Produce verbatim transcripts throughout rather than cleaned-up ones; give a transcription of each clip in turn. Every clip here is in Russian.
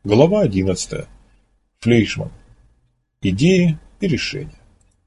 Глава одиннадцатая. Флейшман. Идеи и решения.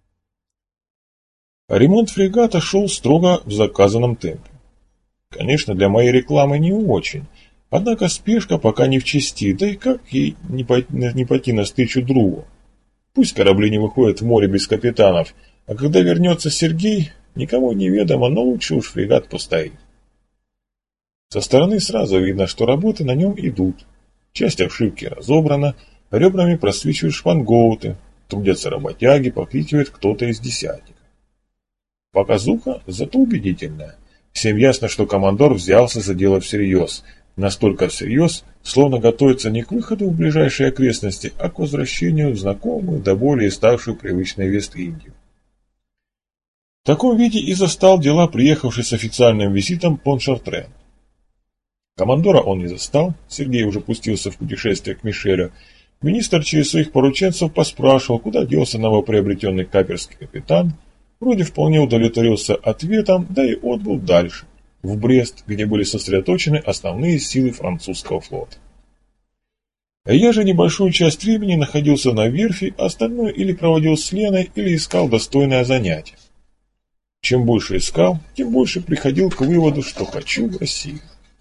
Ремонт фрегата шел строго в заказанном темпе. Конечно, для моей рекламы не очень, однако спешка пока не в чести, да и как ей не пойти, не пойти навстречу другу. Пусть корабли не выходят в море без капитанов, а когда вернется Сергей, никому неведомо, но лучше уж фрегат постоит. Со стороны сразу видно, что работы на нем идут. Часть обшивки разобрана, ребрами просвечивают шпангоуты, трудятся работяги, покрикивает кто-то из десятника. Показуха зато убедительная. Всем ясно, что командор взялся за дело всерьез. Настолько всерьез, словно готовится не к выходу в ближайшие окрестности, а к возвращению в знакомую, до более ставшую привычной Вест-Индию. В таком виде и застал дела приехавший с официальным визитом Поншартрен. Командора он не застал, Сергей уже пустился в путешествие к Мишелю. Министр через своих порученцев поспрашивал, куда делся новоприобретенный каперский капитан, вроде вполне удовлетворился ответом, да и отбыл дальше, в Брест, где были сосредоточены основные силы французского флота. Я же небольшую часть времени находился на верфи, остальное или проводил с Леной, или искал достойное занятие. Чем больше искал, тем больше приходил к выводу, что хочу в Россию.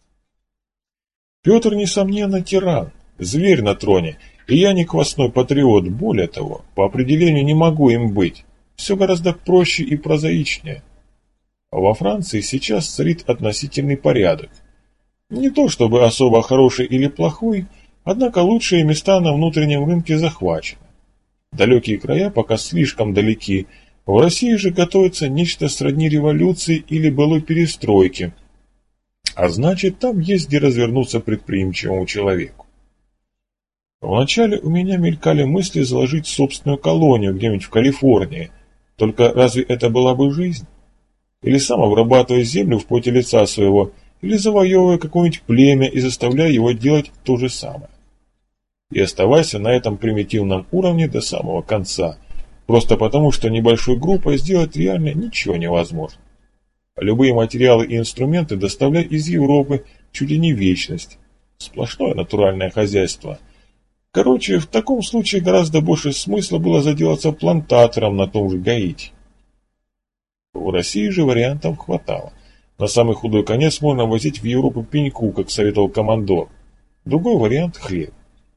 Петр, несомненно, тиран, зверь на троне, и я не квасной патриот, более того, по определению не могу им быть. Все гораздо проще и прозаичнее. А во Франции сейчас царит относительный порядок. Не то чтобы особо хороший или плохой, однако лучшие места на внутреннем рынке захвачены. Далекие края пока слишком далеки, в России же готовится нечто сродни революции или былой перестройки. А значит, там есть где развернуться предприимчивому человеку. Вначале у меня мелькали мысли заложить собственную колонию где-нибудь в Калифорнии. Только разве это была бы жизнь? Или сам обрабатывая землю в поте лица своего, или завоевывая какое-нибудь племя и заставляя его делать то же самое. И оставайся на этом примитивном уровне до самого конца, просто потому, что небольшой группой сделать реально ничего невозможно. Любые материалы и инструменты доставляй из Европы чуть ли не вечность. Сплошное натуральное хозяйство. Короче, в таком случае гораздо больше смысла было заделаться плантатором на том же Гаити. В России же вариантов хватало. На самый худой конец можно возить в Европу пеньку, как советовал командор. Другой вариант – хлеб.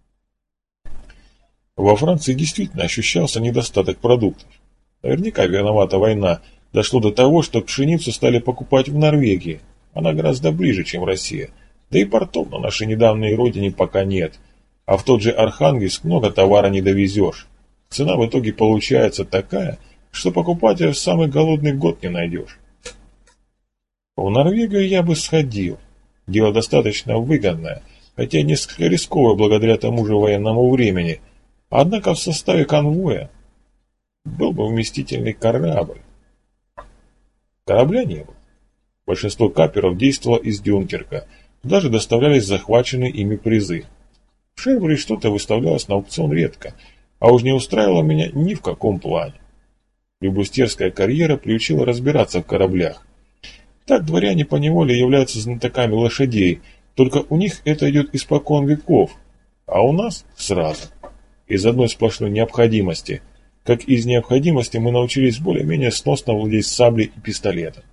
Во Франции действительно ощущался недостаток продуктов. Наверняка виновата война. Дошло до того, что пшеницу стали покупать в Норвегии. Она гораздо ближе, чем Россия. Да и портов на нашей недавней родине пока нет. А в тот же Архангельск много товара не довезешь. Цена в итоге получается такая, что покупателя в самый голодный год не найдешь. В Норвегию я бы сходил. Дело достаточно выгодное, хотя и несколько рисковое благодаря тому же военному времени. Однако в составе конвоя был бы вместительный корабль. Корабля не было. Большинство каперов действовало из Дюнкерка, даже доставлялись захваченные ими призы. В Шербуре что-то выставлялось на аукцион редко, а уж не устраивало меня ни в каком плане. Флибустерская карьера приучила разбираться в кораблях. Так дворяне поневоле являются знатоками лошадей, только у них это идет испокон веков, а у нас сразу, из одной сплошной необходимости. Как из необходимости мы научились более-менее сносно владеть саблей и пистолетом.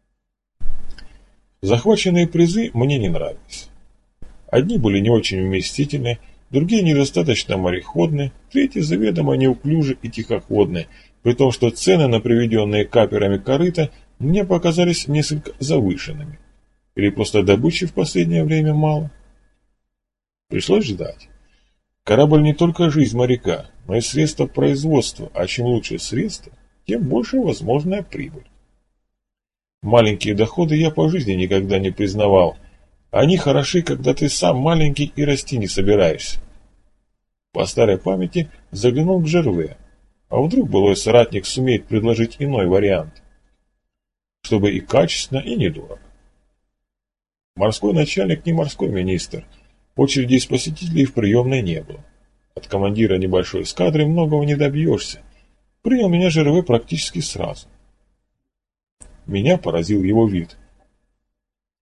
Захваченные призы мне не нравились. Одни были не очень вместительны, другие недостаточно мореходны, третьи заведомо неуклюжи и тихоходны, при том, что цены на приведенные каперами корыта мне показались несколько завышенными. Или просто добычи в последнее время мало. Пришлось ждать. Корабль не только жизнь моряка, но и средство производства, а чем лучше средства, тем больше возможная прибыль. Маленькие доходы я по жизни никогда не признавал. Они хороши, когда ты сам маленький и расти не собираешься. По старой памяти заглянул к Жерве, а вдруг былой соратник сумеет предложить иной вариант, чтобы и качественно, и недорого. Морской начальник не морской министр. Очереди из посетителей в приемной не было. От командира небольшой эскадры многого не добьешься. Принял меня Жерве практически сразу. Меня поразил его вид.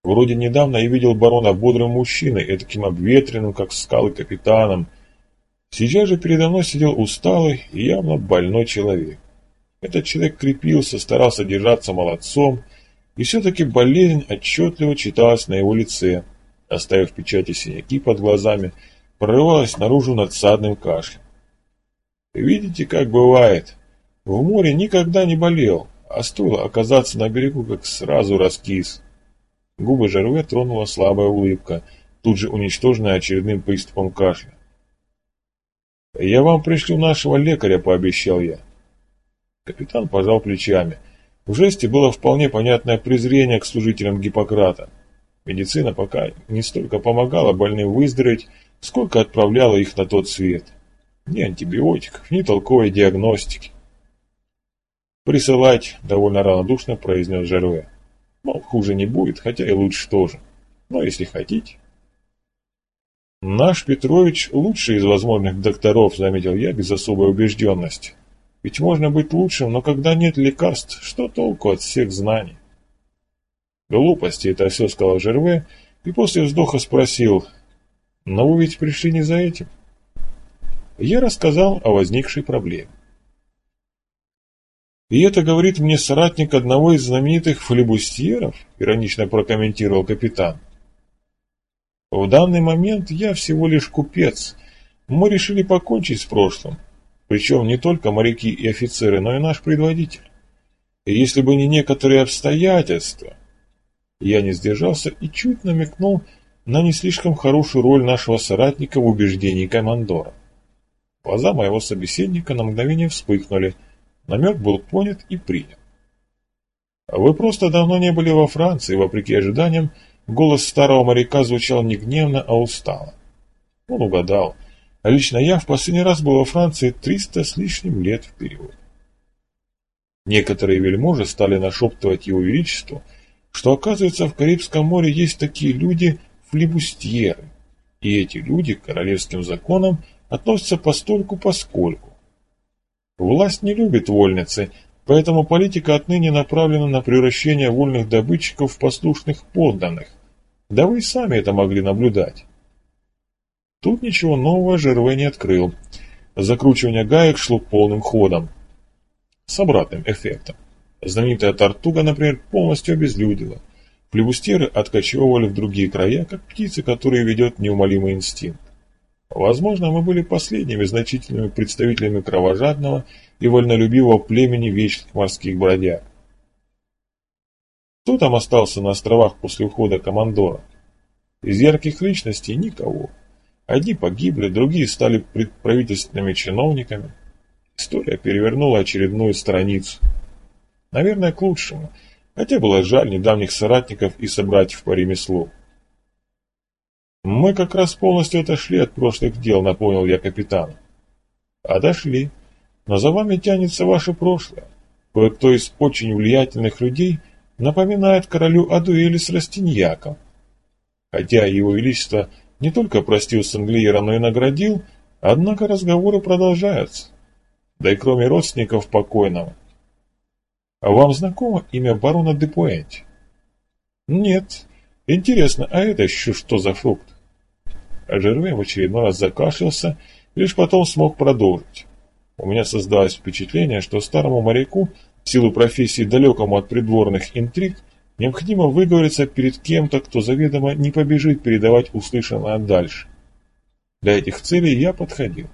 Вроде недавно я видел барона бодрым мужчиной, этаким обветренным, как скалы, капитаном. Сейчас же передо мной сидел усталый и явно больной человек. Этот человек крепился, старался держаться молодцом, и все-таки болезнь отчетливо читалась на его лице, оставив в печати синяки под глазами, прорывалась наружу надсадным кашлем. Видите, как бывает. В море никогда не болел, а стоило оказаться на берегу, как сразу раскис. Губы Жерве тронула слабая улыбка, тут же уничтоженная очередным приступом кашля. «Я вам пришлю нашего лекаря», — пообещал я. Капитан пожал плечами. В жесте было вполне понятное презрение к служителям Гиппократа. Медицина пока не столько помогала больным выздороветь, сколько отправляла их на тот свет. Ни антибиотиков, ни толковой диагностики. «Присылать», — довольно равнодушно произнес Жерве. «Мол, хуже не будет, хотя и лучше тоже. Но если хотите...» «Наш Петрович лучший из возможных докторов», — заметил я без особой убежденности. «Ведь можно быть лучшим, но когда нет лекарств, что толку от всех знаний?» «Глупости, это все», — сказал Жерве, и после вздоха спросил: «Но вы ведь пришли не за этим?» Я рассказал о возникшей проблеме. «И это говорит мне соратник одного из знаменитых флибустьеров?» — иронично прокомментировал капитан. «В данный момент я всего лишь купец. Мы решили покончить с прошлым. Причем не только моряки и офицеры, но и наш предводитель. И если бы не некоторые обстоятельства...» Я не сдержался и чуть намекнул на не слишком хорошую роль нашего соратника в убеждении командора. Глаза моего собеседника на мгновение вспыхнули. Намек был понят и принят. «Вы просто давно не были во Франции», — вопреки ожиданиям, голос старого моряка звучал не гневно, а устало. Он угадал. А лично я в последний раз был во Франции триста с лишним лет вперед. Некоторые вельможи стали нашептывать его величеству, что, оказывается, в Карибском море есть такие люди флибустьеры, и эти люди к королевским законам относятся постольку-поскольку. Власть не любит вольницы, поэтому политика отныне направлена на превращение вольных добытчиков в послушных подданных. Да вы и сами это могли наблюдать. Тут ничего нового Жерве не открыл. Закручивание гаек шло полным ходом. С обратным эффектом. Знаменитая Тартуга, например, полностью обезлюдила. Флибустьеры откачевывали в другие края, как птицы, которые ведет неумолимый инстинкт. Возможно, мы были последними значительными представителями кровожадного и вольнолюбивого племени вечных морских бродяг. Кто там остался на островах после ухода командора? Из ярких личностей никого. Одни погибли, другие стали правительственными чиновниками. История перевернула очередную страницу. Наверное, к лучшему, хотя было жаль недавних соратников и собратьев по ремеслу. «Мы как раз полностью отошли от прошлых дел», — напомнил я капитану. «Отошли, но за вами тянется ваше прошлое. Кое-кто из очень влиятельных людей напоминает королю о дуэли с Растиньяком. Хотя его величество не только простил Сен-Глиера, но и наградил, однако разговоры продолжаются. Да и кроме родственников покойного. А вам знакомо имя барона де Пуэнти?» «Нет. Интересно, а это еще что за фрукт?» А Жерве в очередной раз закашлялся, лишь потом смог продолжить. У меня создалось впечатление, что старому моряку, в силу профессии далекому от придворных интриг, необходимо выговориться перед кем-то, кто заведомо не побежит передавать услышанное дальше. Для этих целей я подходил.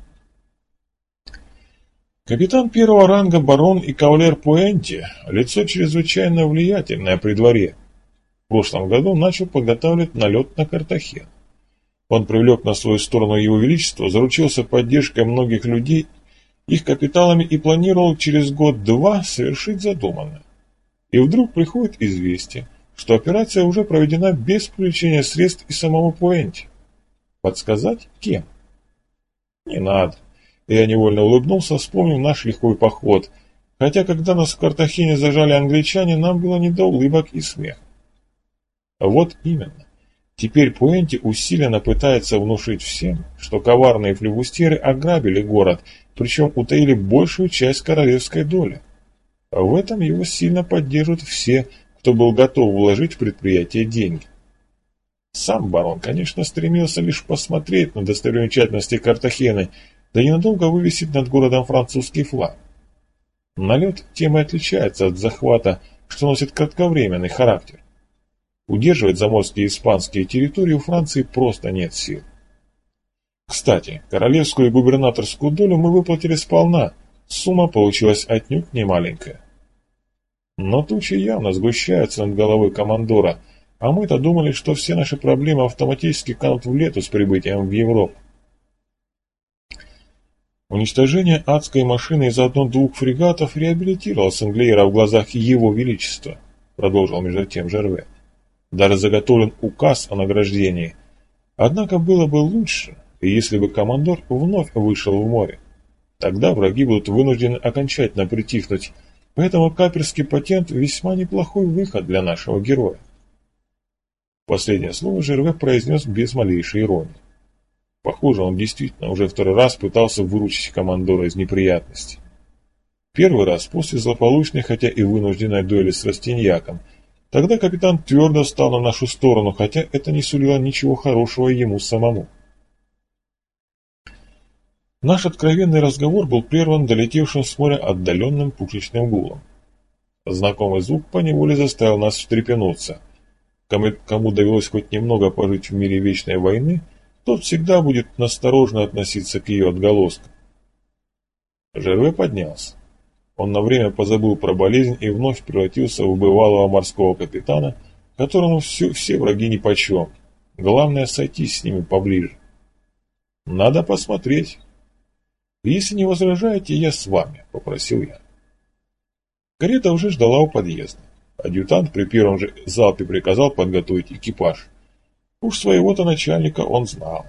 Капитан первого ранга барон и кавалер Пуэнти – лицо чрезвычайно влиятельное при дворе. В прошлом году начал подготавливать налет на Картахен. Он привлек на свою сторону его величество, заручился поддержкой многих людей, их капиталами и планировал через год-два совершить задуманное. И вдруг приходит известие, что операция уже проведена без привлечения средств и самого Пуэнти. Подсказать кем? Не надо. Я невольно улыбнулся, вспомнив наш лихой поход, хотя когда нас в Картахене зажали англичане, нам было не до улыбок и смеха. Вот именно. Теперь Пуэнти усиленно пытается внушить всем, что коварные флибустьеры ограбили город, причем утаили большую часть королевской доли. А в этом его сильно поддерживают все, кто был готов вложить в предприятие деньги. Сам барон, конечно, стремился лишь посмотреть на достопримечательности Картахены, да ненадолго вывесить над городом французский флаг. Налет тем и отличается от захвата, что носит кратковременный характер. Удерживать заморские испанские территории у Франции просто нет сил. Кстати, королевскую и губернаторскую долю мы выплатили сполна, сумма получилась отнюдь немаленькая. Но тучи явно сгущаются над головой командора, а мы-то думали, что все наши проблемы автоматически канут в лету с прибытием в Европу. Уничтожение адской машины и заодно двух фрегатов реабилитировало Сен-Глейра в глазах Его Величества, продолжил между тем Жерве. Даже заготовлен указ о награждении. Однако было бы лучше, если бы командор вновь вышел в море. Тогда враги будут вынуждены окончательно притихнуть, поэтому каперский патент весьма неплохой выход для нашего героя. Последнее слово Жерве произнес без малейшей иронии. Похоже, он действительно уже второй раз пытался выручить командора из неприятностей. Первый раз после злополучной, хотя и вынужденной дуэли с Растиньяком. Тогда капитан твердо встал на нашу сторону, хотя это не сулило ничего хорошего ему самому. Наш откровенный разговор был прерван долетевшим с моря отдаленным пушечным гулом. Знакомый звук поневоле заставил нас встрепенуться. Кому, кому довелось хоть немного пожить в мире вечной войны, тот всегда будет насторожно относиться к ее отголоскам. Жерве поднялся. Он на время позабыл про болезнь и вновь превратился в бывалого морского капитана, которому все, все враги нипочем. Главное сойтись с ними поближе. Надо посмотреть. Если не возражаете, я с вами, попросил я. Карета уже ждала у подъезда. Адъютант при первом же залпе приказал подготовить экипаж. Уж своего-то начальника он знал.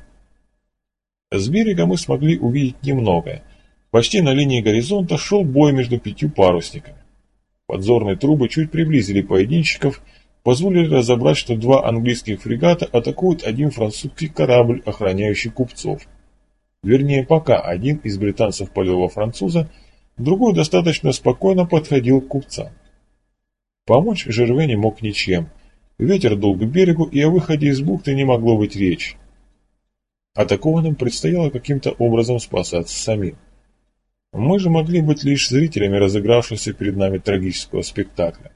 С берега мы смогли увидеть немногое. Почти на линии горизонта шел бой между пятью парусниками. Подзорные трубы чуть приблизили поединщиков, позволили разобрать, что два английских фрегата атакуют один французский корабль, охраняющий купцов. Вернее, пока один из британцев палил во француза, другой достаточно спокойно подходил к купцам. Помочь Жерве не мог ничем. Ветер дул к берегу, и о выходе из бухты не могло быть речи. Атакованным предстояло каким-то образом спасаться самим. Мы же могли быть лишь зрителями разыгравшегося перед нами трагического спектакля.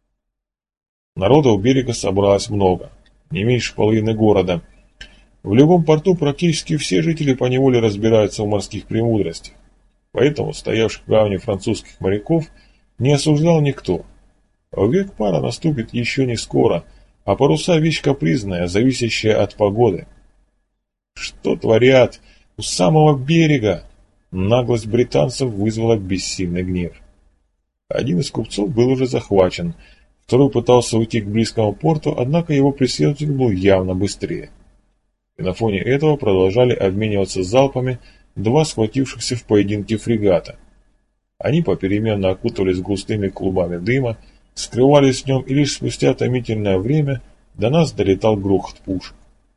Народа у берега собралось много, не меньше половины города. В любом порту практически все жители поневоле разбираются в морских премудростях. Поэтому стоявших в гавани французских моряков не осуждал никто. Век пара наступит еще не скоро, а паруса вещь капризная, зависящая от погоды. Что творят у самого берега? Наглость британцев вызвала бессильный гнев. Один из купцов был уже захвачен, второй пытался уйти к близкому порту, однако его преследователь был явно быстрее. И на фоне этого продолжали обмениваться залпами два схватившихся в поединке фрегата. Они попеременно окутывались густыми клубами дыма, скрывались в нем, и лишь спустя томительное время до нас долетал грохот пушек.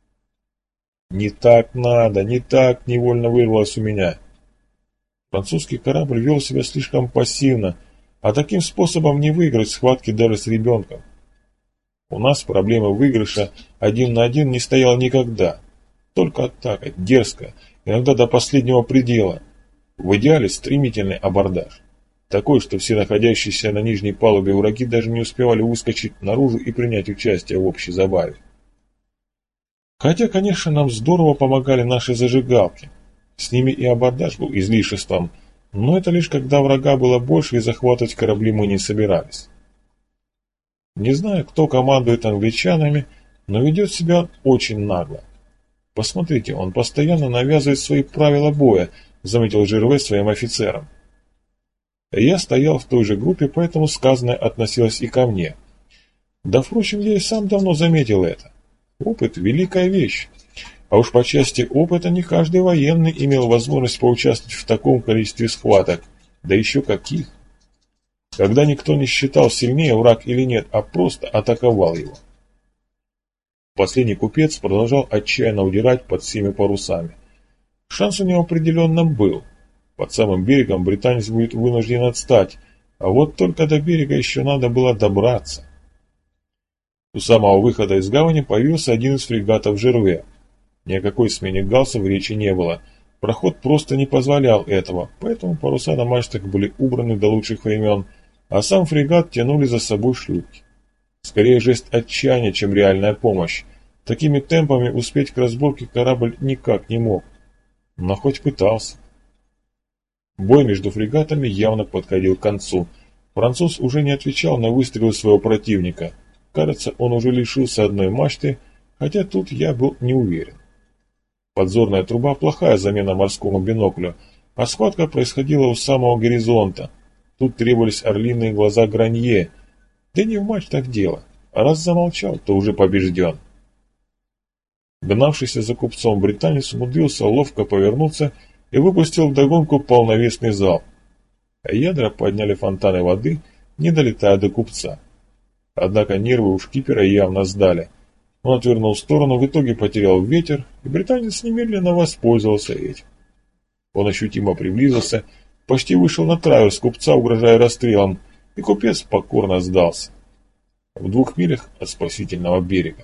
«Не так надо, не так!» — невольно вырвалось у меня. Французский корабль вел себя слишком пассивно, а таким способом не выиграть схватки даже с ребенком. У нас проблема выигрыша один на один не стояла никогда. Только атака, дерзкая, иногда до последнего предела. В идеале стремительный абордаж. Такой, что все находящиеся на нижней палубе враги даже не успевали выскочить наружу и принять участие в общей забаве. Хотя, конечно, нам здорово помогали наши зажигалки. С ними и абордаж был излишеством, но это лишь когда врага было больше, и захватывать корабли мы не собирались. Не знаю, кто командует англичанами, но ведет себя очень нагло. Посмотрите, он постоянно навязывает свои правила боя, заметил Жерве своим офицерам. Я стоял в той же группе, поэтому сказанное относилось и ко мне. Да, впрочем, я и сам давно заметил это. Опыт – великая вещь. А уж по части опыта не каждый военный имел возможность поучаствовать в таком количестве схваток, да еще каких. Когда никто не считал, сильнее враг или нет, а просто атаковал его. Последний купец продолжал отчаянно удирать под всеми парусами. Шанс у него определенно был. Под самым берегом британец будет вынужден отстать, а вот только до берега еще надо было добраться. У самого выхода из гавани появился один из фрегатов Жерве. Ни о какой смене галсов речи не было. Проход просто не позволял этого, поэтому паруса на мачтах были убраны до лучших времен, а сам фрегат тянули за собой шлюпки. Скорее жест отчаяния, чем реальная помощь. Такими темпами успеть к разборке корабль никак не мог. Но хоть пытался. Бой между фрегатами явно подходил к концу. Француз уже не отвечал на выстрелы своего противника. Кажется, он уже лишился одной мачты, хотя тут я был не уверен. Подзорная труба – плохая замена морскому биноклю, а схватка происходила у самого горизонта. Тут требовались орлиные глаза Гранье. Да не в мачтах дело, а раз замолчал, то уже побежден. Гнавшийся за купцом британец умудрился ловко повернуться и выпустил вдогонку полновесный залп. А ядра подняли фонтаны воды, не долетая до купца. Однако нервы у шкипера явно сдали. Он отвернул в сторону, в итоге потерял ветер, и британец немедленно воспользовался этим. Он ощутимо приблизился, почти вышел на траверс купца, угрожая расстрелом, и купец покорно сдался. В двух милях от спасительного берега.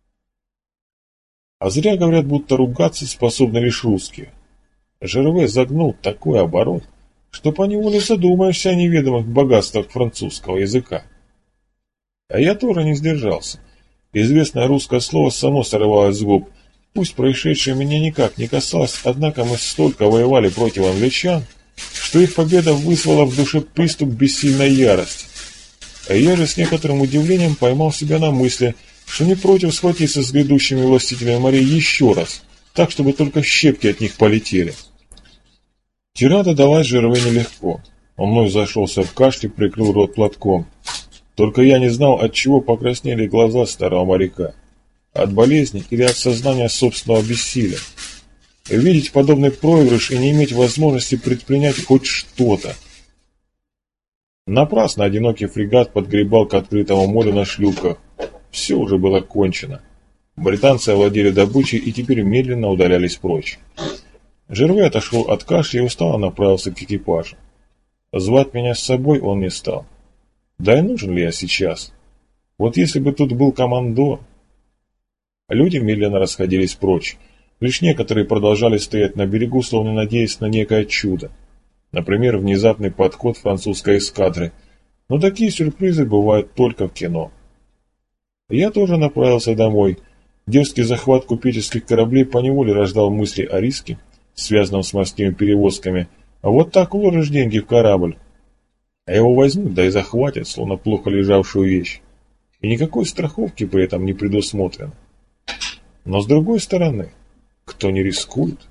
А зря говорят, будто ругаться способны лишь русские. Жерве загнул такой оборот, что поневоле задумаешься о неведомых богатствах французского языка. А я тоже не сдержался. Известное русское слово само сорвалось с губ. Пусть происшедшее меня никак не касалось, однако мы столько воевали против англичан, что их победа вызвала в душе приступ бессильной ярости. А я же с некоторым удивлением поймал себя на мысли, что не против схватиться с грядущими властителями морей еще раз, так, чтобы только щепки от них полетели. Тирада далась Жерве нелегко. Он вновь зашелся в кашле, прикрыл рот платком. Только я не знал, от чего покраснели глаза старого моряка. От болезни или от сознания собственного бессилия. Видеть подобный проигрыш и не иметь возможности предпринять хоть что-то. Напрасно одинокий фрегат подгребал к открытому морю на шлюпках. Все уже было кончено. Британцы овладели добычей и теперь медленно удалялись прочь. Жерве отошел от кашля и устало направился к экипажу. Звать меня с собой он не стал. Да и нужен ли я сейчас? Вот если бы тут был командор. Люди медленно расходились прочь. Лишь некоторые продолжали стоять на берегу, словно надеясь на некое чудо. Например, внезапный подход французской эскадры. Но такие сюрпризы бывают только в кино. Я тоже направился домой. Дерзкий захват купеческих кораблей поневоле рождал мысли о риске, связанном с морскими перевозками. А вот так вложишь деньги в корабль. А его возьмут, да и захватят, словно плохо лежавшую вещь. И никакой страховки при этом не предусмотрено. Но с другой стороны, кто не рискует,